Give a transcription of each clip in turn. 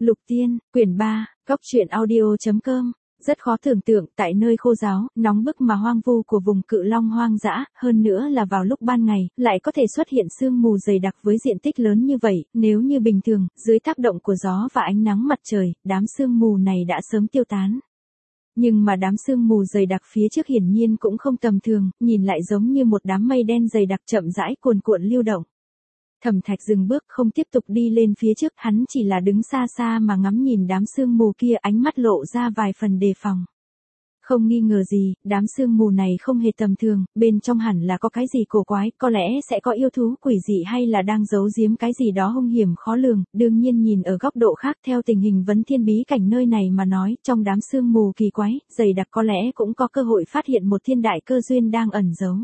Lục Tiên, quyển 3, góc truyện audio.com. Rất khó tưởng tượng, tại nơi khô ráo, nóng bức mà hoang vu của vùng Cự Long hoang dã, hơn nữa là vào lúc ban ngày, lại có thể xuất hiện sương mù dày đặc với diện tích lớn như vậy, nếu như bình thường, dưới tác động của gió và ánh nắng mặt trời, đám sương mù này đã sớm tiêu tán. Nhưng mà đám sương mù dày đặc phía trước hiển nhiên cũng không tầm thường, nhìn lại giống như một đám mây đen dày đặc chậm rãi cuồn cuộn lưu động. Thẩm Thạch dừng bước không tiếp tục đi lên phía trước, hắn chỉ là đứng xa xa mà ngắm nhìn đám sương mù kia, ánh mắt lộ ra vài phần đề phòng. Không nghi ngờ gì, đám sương mù này không hề tầm thường, bên trong hẳn là có cái gì cổ quái, có lẽ sẽ có yêu thú quỷ dị hay là đang giấu giếm cái gì đó hung hiểm khó lường. Đương nhiên nhìn ở góc độ khác, theo tình hình vấn thiên bí cảnh nơi này mà nói, trong đám sương mù kỳ quái, dày đặc có lẽ cũng có cơ hội phát hiện một thiên đại cơ duyên đang ẩn giấu.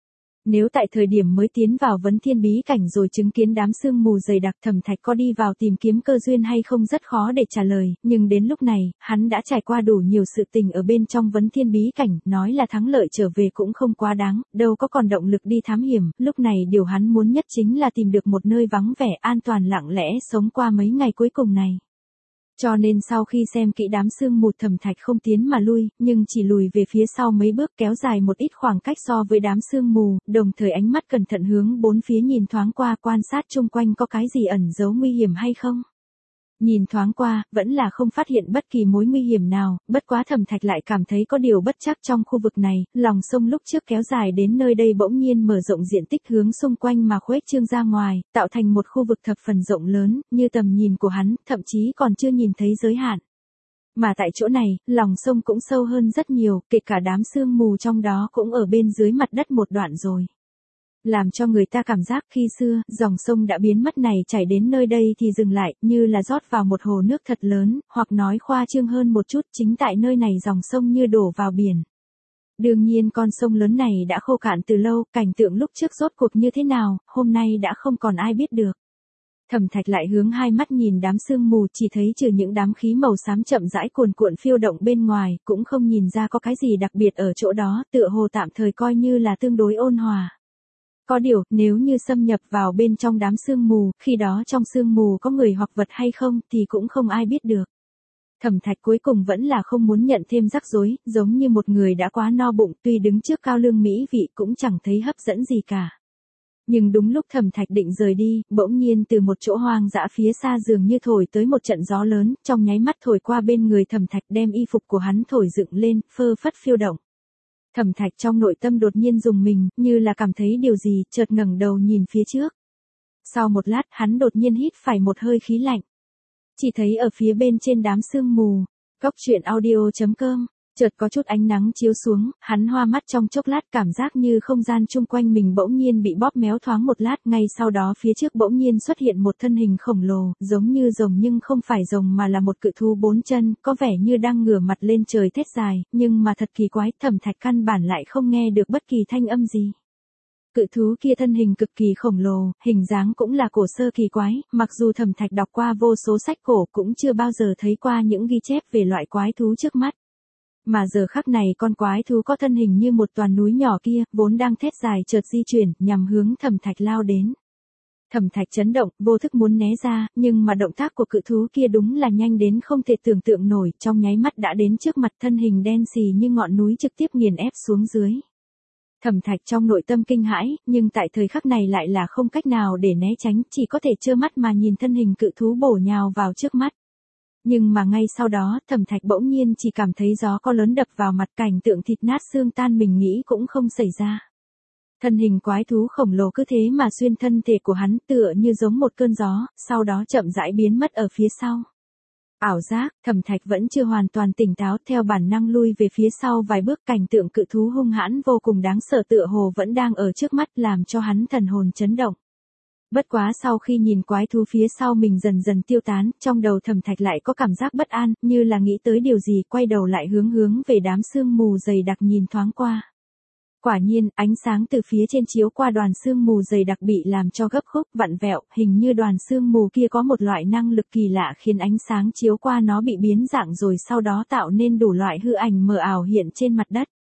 Nếu tại thời điểm mới tiến vào vấn thiên bí cảnh rồi chứng kiến đám sương mù dày đặc, Thẩm Thạch có đi vào tìm kiếm cơ duyên hay không rất khó để trả lời, nhưng đến lúc này, hắn đã trải qua đủ nhiều sự tình ở bên trong vấn thiên bí cảnh, nói là thắng lợi trở về cũng không quá đáng, đâu có còn động lực đi thám hiểm, lúc này điều hắn muốn nhất chính là tìm được một nơi vắng vẻ an toàn lặng lẽ sống qua mấy ngày cuối cùng này. Cho nên sau khi xem kỹ đám sương mù, Thẩm Thạch không tiến mà lui, nhưng chỉ lùi về phía sau mấy bước, kéo dài một ít khoảng cách so với đám sương mù, đồng thời ánh mắt cẩn thận hướng bốn phía nhìn thoáng qua, quan sát chung quanh có cái gì ẩn giấu nguy hiểm hay không. Nhìn thoáng qua, vẫn là không phát hiện bất kỳ mối nguy hiểm nào, bất quá Thẩm Thạch lại cảm thấy có điều bất trắc trong khu vực này, lòng sông lúc trước kéo dài đến nơi đây bỗng nhiên mở rộng diện tích hướng xung quanh mà khuếch trương ra ngoài, tạo thành một khu vực thập phần rộng lớn, như tầm nhìn của hắn, thậm chí còn chưa nhìn thấy giới hạn. Mà tại chỗ này, lòng sông cũng sâu hơn rất nhiều, kể cả đám sương mù trong đó cũng ở bên dưới mặt đất một đoạn rồi. Làm cho người ta cảm giác khi xưa, dòng sông đã biến mất này chảy đến nơi đây thì dừng lại, như là rót vào một hồ nước thật lớn, hoặc nói khoa trương hơn một chút, chính tại nơi này dòng sông như đổ vào biển. Đương nhiên con sông lớn này đã khô cạn từ lâu, cảnh tượng lúc trước rốt cuộc như thế nào, hôm nay đã không còn ai biết được. Thẩm Thạch lại hướng hai mắt nhìn đám sương mù, chỉ thấy trừ những đám khí màu xám chậm rãi cuồn cuộn phiêu động bên ngoài, cũng không nhìn ra có cái gì đặc biệt ở chỗ đó, tựa hồ tạm thời coi như là tương đối ôn hòa. Có điều, nếu như xâm nhập vào bên trong đám sương mù, khi đó trong sương mù có người hoặc vật hay không thì cũng không ai biết được. Thẩm Thạch cuối cùng vẫn là không muốn nhận thêm rắc rối, giống như một người đã quá no bụng, tuy đứng trước cao lương mỹ vị cũng chẳng thấy hấp dẫn gì cả. Nhưng đúng lúc Thẩm Thạch định rời đi, bỗng nhiên từ một chỗ hoang dã phía xa dường như thổi tới một trận gió lớn, trong nháy mắt thổi qua bên người Thẩm Thạch, đem y phục của hắn thổi dựng lên, phơ phất phiêu động. Thẩm Thạch trong nội tâm đột nhiên rùng mình, như là cảm thấy điều gì, chợt ngẩng đầu nhìn phía trước. Sau một lát, hắn đột nhiên hít phải một hơi khí lạnh. Chỉ thấy ở phía bên trên đám sương mù, góc truyện audio.com, chợt có chút ánh nắng chiếu xuống, hắn hoa mắt trong chốc lát, cảm giác như không gian chung quanh mình bỗng nhiên bị bóp méo thoáng một lát, ngay sau đó phía trước bỗng nhiên xuất hiện một thân hình khổng lồ, giống như rồng nhưng không phải rồng mà là một cự thú bốn chân, có vẻ như đang ngửa mặt lên trời thét dài, nhưng mà thật kỳ quái, Thẩm Thạch căn bản lại không nghe được bất kỳ thanh âm gì. Cự thú kia thân hình cực kỳ khổng lồ, hình dáng cũng là cổ xưa kỳ quái, mặc dù Thẩm Thạch đọc qua vô số sách cổ cũng chưa bao giờ thấy qua những ghi chép về loại quái thú trước mắt. Mà giờ khắc này con quái thú có thân hình như một toàn núi nhỏ kia, vốn đang thét dài chợt di chuyển, nhằm hướng Thẩm Thạch lao đến. Thẩm Thạch chấn động, vô thức muốn né ra, nhưng mà động tác của cự thú kia đúng là nhanh đến không thể tưởng tượng nổi, trong nháy mắt đã đến trước mặt, thân hình đen xì như ngọn núi trực tiếp nghiền ép xuống dưới. Thẩm Thạch trong nội tâm kinh hãi, nhưng tại thời khắc này lại là không cách nào để né tránh, chỉ có thể trơ mắt mà nhìn thân hình cự thú bổ nhào vào trước mắt. Nhưng mà ngay sau đó, Thẩm Thạch bỗng nhiên chỉ cảm thấy gió có lớn đập vào mặt, cảnh tượng thịt nát xương tan mình nghĩ cũng không xảy ra. Thân hình quái thú khổng lồ cứ thế mà xuyên thân thể của hắn, tựa như giống một cơn gió, sau đó chậm rãi biến mất ở phía sau. Ảo giác, Thẩm Thạch vẫn chưa hoàn toàn tỉnh táo, theo bản năng lui về phía sau vài bước, cảnh tượng cự thú hung hãn vô cùng đáng sợ tựa hồ vẫn đang ở trước mắt, làm cho hắn thần hồn chấn động. Bất quá sau khi nhìn quái thú phía sau mình dần dần tiêu tán, trong đầu Thẩm Thạch lại có cảm giác bất an, như là nghĩ tới điều gì, quay đầu lại hướng về đám sương mù dày đặc nhìn thoáng qua. Quả nhiên, ánh sáng từ phía trên chiếu qua đoàn sương mù dày đặc bị làm cho gấp khúc, vặn vẹo, hình như đoàn sương mù kia có một loại năng lực kỳ lạ khiến ánh sáng chiếu qua nó bị biến dạng rồi sau đó tạo nên đủ loại hư ảnh mờ ảo hiện trên mặt đất.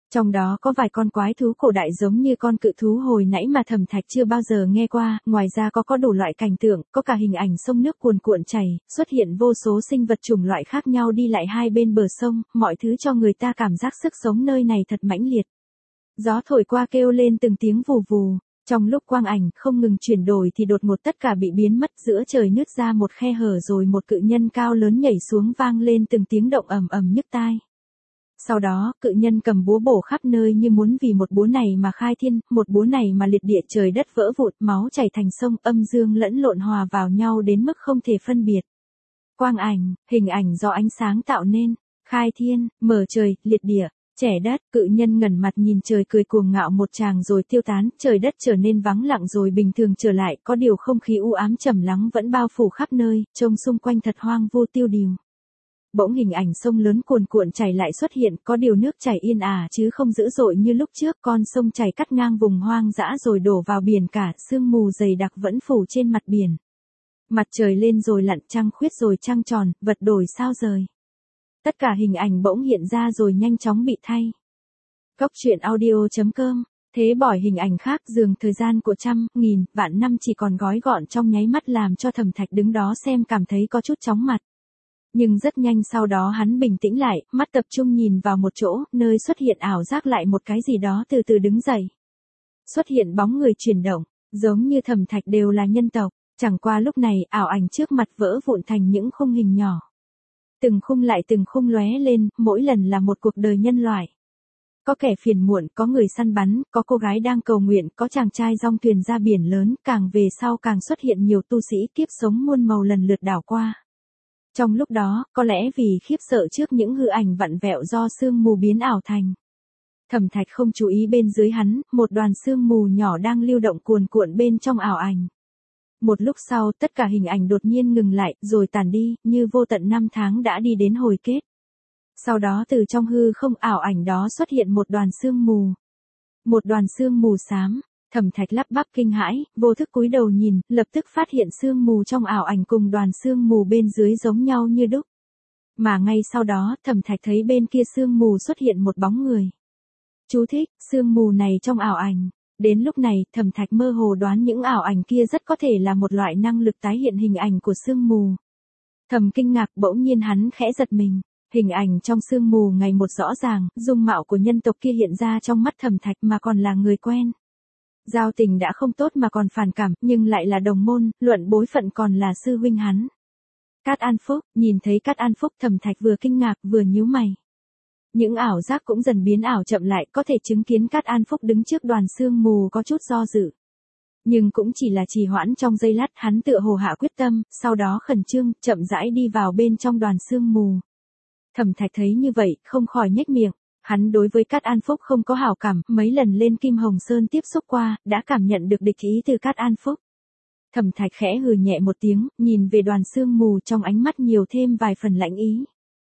Trong đó có vài con quái thú cổ đại giống như con cự thú hồi nãy mà Thẩm Thạch chưa bao giờ nghe qua, ngoài ra có đủ loại cảnh tượng, có cả hình ảnh sông nước cuồn cuộn chảy, xuất hiện vô số sinh vật chủng loại khác nhau đi lại hai bên bờ sông, mọi thứ cho người ta cảm giác sức sống nơi này thật mãnh liệt. Gió thổi qua kêu lên từng tiếng vù vù. Trong lúc quang ảnh không ngừng chuyển đổi thì đột ngột tất cả bị biến mất, giữa trời nứt ra một khe hở rồi một cự nhân cao lớn nhảy xuống, vang lên từng tiếng động ầm ầm nhức tai. Sau đó, cự nhân cầm búa bổ khắp nơi như muốn vì một búa này mà khai thiên, một búa này mà liệt địa trời đất vỡ vụn, máu chảy thành sông, âm dương lẫn lộn hòa vào nhau đến mức không thể phân biệt. Quang ảnh, hình ảnh do ánh sáng tạo nên, khai thiên, mở trời, liệt địa. Trẻ đất, cự nhân ngẩng mặt nhìn trời cười cuồng ngạo một tràng rồi tiêu tán, trời đất trở nên vắng lặng rồi bình thường trở lại, có điều không khí u ám trầm lắng vẫn bao phủ khắp nơi, trông xung quanh thật hoang vu tiêu điều. Bỗng hình ảnh sông lớn cuồn cuộn chảy lại xuất hiện, có điều nước chảy yên ả chứ không dữ dội như lúc trước, con sông chảy cắt ngang vùng hoang dã rồi đổ vào biển cả, sương mù dày đặc vẫn phủ trên mặt biển. Mặt trời lên rồi lặn, trăng khuyết rồi trăng tròn, vật đổi sao rời. Tất cả hình ảnh bỗng hiện ra rồi nhanh chóng bị thay. Cốc truyện audio.com. Thế bỏi hình ảnh khác, dường thời gian của trăm, nghìn, vạn năm chỉ còn gói gọn trong nháy mắt làm cho Thẩm Thạch đứng đó xem cảm thấy có chút chóng mặt. Nhưng rất nhanh sau đó hắn bình tĩnh lại, mắt tập trung nhìn vào một chỗ, nơi xuất hiện ảo giác lại một cái gì đó từ từ đứng dậy. Xuất hiện bóng người chuyển động, giống như Thẩm Thạch đều là nhân tộc, chẳng qua lúc này ảo ảnh trước mặt vỡ vụn thành những khung hình nhỏ. Từng khung lại từng khung lóe lên, mỗi lần là một cuộc đời nhân loại. Có kẻ phiền muộn, có người săn bắn, có cô gái đang cầu nguyện, có chàng trai dong thuyền ra biển lớn, càng về sau càng xuất hiện nhiều tu sĩ kiếp sống muôn màu lần lượt đảo qua. Trong lúc đó, có lẽ vì khiếp sợ trước những hư ảnh vặn vẹo do sương mù biến ảo thành. Thẩm Thạch không chú ý bên dưới hắn, một đoàn sương mù nhỏ đang lưu động cuồn cuộn bên trong ảo ảnh. Một lúc sau, tất cả hình ảnh đột nhiên ngừng lại, rồi tàn đi, như vô tận năm tháng đã đi đến hồi kết. Sau đó từ trong hư không ảo ảnh đó xuất hiện một đoàn sương mù. Một đoàn sương mù xám. Thẩm Thạch lắp bắp kinh hãi, vô thức cúi đầu nhìn, lập tức phát hiện sương mù trong ảo ảnh cùng đoàn sương mù bên dưới giống nhau như đúc. Mà ngay sau đó, Thẩm Thạch thấy bên kia sương mù xuất hiện một bóng người. Chú thích, sương mù này trong ảo ảnh. Đến lúc này, Thẩm Thạch mơ hồ đoán những ảo ảnh kia rất có thể là một loại năng lực tái hiện hình ảnh của sương mù. Thầm kinh ngạc, bỗng nhiên hắn khẽ giật mình. Hình ảnh trong sương mù ngày một rõ ràng, dung mạo của nhân tộc kia hiện ra trong mắt Thẩm Thạch mà còn là người quen. Giao tình đã không tốt mà còn phản cảm, nhưng lại là đồng môn, luận bối phận còn là sư huynh hắn. Cát An Phúc, nhìn thấy Cát An Phúc, Thẩm Thạch vừa kinh ngạc vừa nhíu mày. Những ảo giác cũng dần biến ảo chậm lại, có thể chứng kiến Cát An Phúc đứng trước đoàn sương mù có chút do dự. Nhưng cũng chỉ là trì hoãn trong giây lát, hắn tựa hồ hạ quyết tâm, sau đó khẩn trương, chậm rãi đi vào bên trong đoàn sương mù. Thẩm Thạch thấy như vậy, không khỏi nhếch miệng. Hắn đối với Cát An Phúc không có hảo cảm, mấy lần lên Kim Hồng Sơn tiếp xúc qua, đã cảm nhận được địch ý từ Cát An Phúc. Thẩm Thạch khẽ hừ nhẹ một tiếng, nhìn về đoàn sương mù trong ánh mắt nhiều thêm vài phần lãnh ý.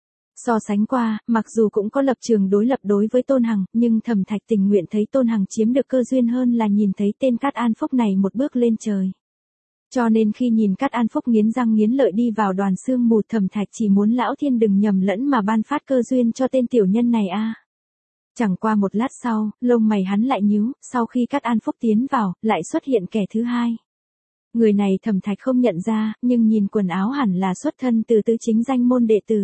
So sánh qua, mặc dù cũng có lập trường đối lập đối với Tôn Hằng, nhưng Thẩm Thạch tình nguyện thấy Tôn Hằng chiếm được cơ duyên hơn là nhìn thấy tên Cát An Phúc này một bước lên trời. Cho nên khi nhìn Cát An Phúc nghiến răng nghiến lợi đi vào đoàn sương mù, Thẩm Thạch chỉ muốn Lão Thiên đừng nhầm lẫn mà ban phát cơ duyên cho tên tiểu nhân này a. Chẳng qua một lát sau, lông mày hắn lại nhíu, sau khi Cát An Phúc tiến vào, lại xuất hiện kẻ thứ hai. Người này Thẩm Thạch không nhận ra, nhưng nhìn quần áo hẳn là xuất thân từ tứ chính danh môn đệ tử.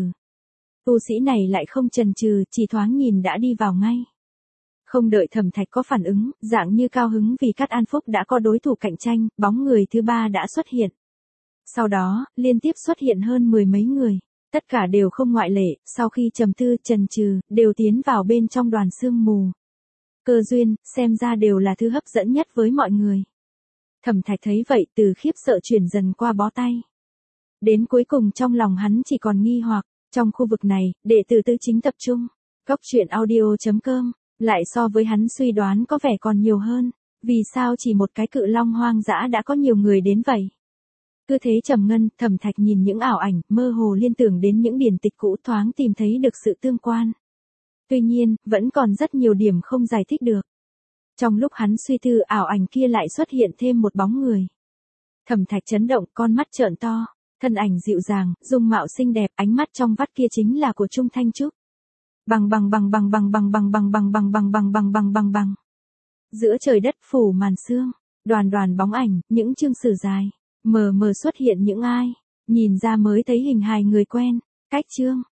Tu sĩ này lại không chần chừ, chỉ thoáng nhìn đã đi vào ngay. Không đợi Thẩm Thạch có phản ứng, dạng như cao hứng vì Cát An Phúc đã có đối thủ cạnh tranh, bóng người thứ ba đã xuất hiện. Sau đó, liên tiếp xuất hiện hơn 10 mấy người. Tất cả đều không ngoại lệ, sau khi trầm tư, chần chừ, đều tiến vào bên trong đoàn sương mù. Cơ duyên, xem ra đều là thứ hấp dẫn nhất với mọi người. Thẩm Thạch thấy vậy, từ khiếp sợ chuyển dần qua bó tay. Đến cuối cùng trong lòng hắn chỉ còn nghi hoặc, trong khu vực này, đệ tử tư chính tập trung. Cốc truyện audio.com, lại so với hắn suy đoán có vẻ còn nhiều hơn. Vì sao chỉ một cái cự long hoang dã đã có nhiều người đến vậy? Cứ thế trầm ngân, Thẩm Thạch nhìn những ảo ảnh, mơ hồ liên tưởng đến những điển tịch cũ, thoáng tìm thấy được sự tương quan. Tuy nhiên, vẫn còn rất nhiều điểm không giải thích được. Trong lúc hắn suy tư, ảo ảnh kia lại xuất hiện thêm một bóng người. Thẩm Thạch chấn động, con mắt trợn to, thân ảnh dịu dàng, dung mạo xinh đẹp, ánh mắt trong vắt kia chính là của Trung Thanh Trúc. Bằng bằng bằng bằng bằng bằng bằng bằng bằng bằng bằng bằng bằng bằng bằng bằng. Giữa trời đất phủ màn sương, đoàn đoàn bóng ảnh, những chương sử dài, mờ mờ xuất hiện những ai, nhìn ra mới thấy hình hài người quen, cách chương.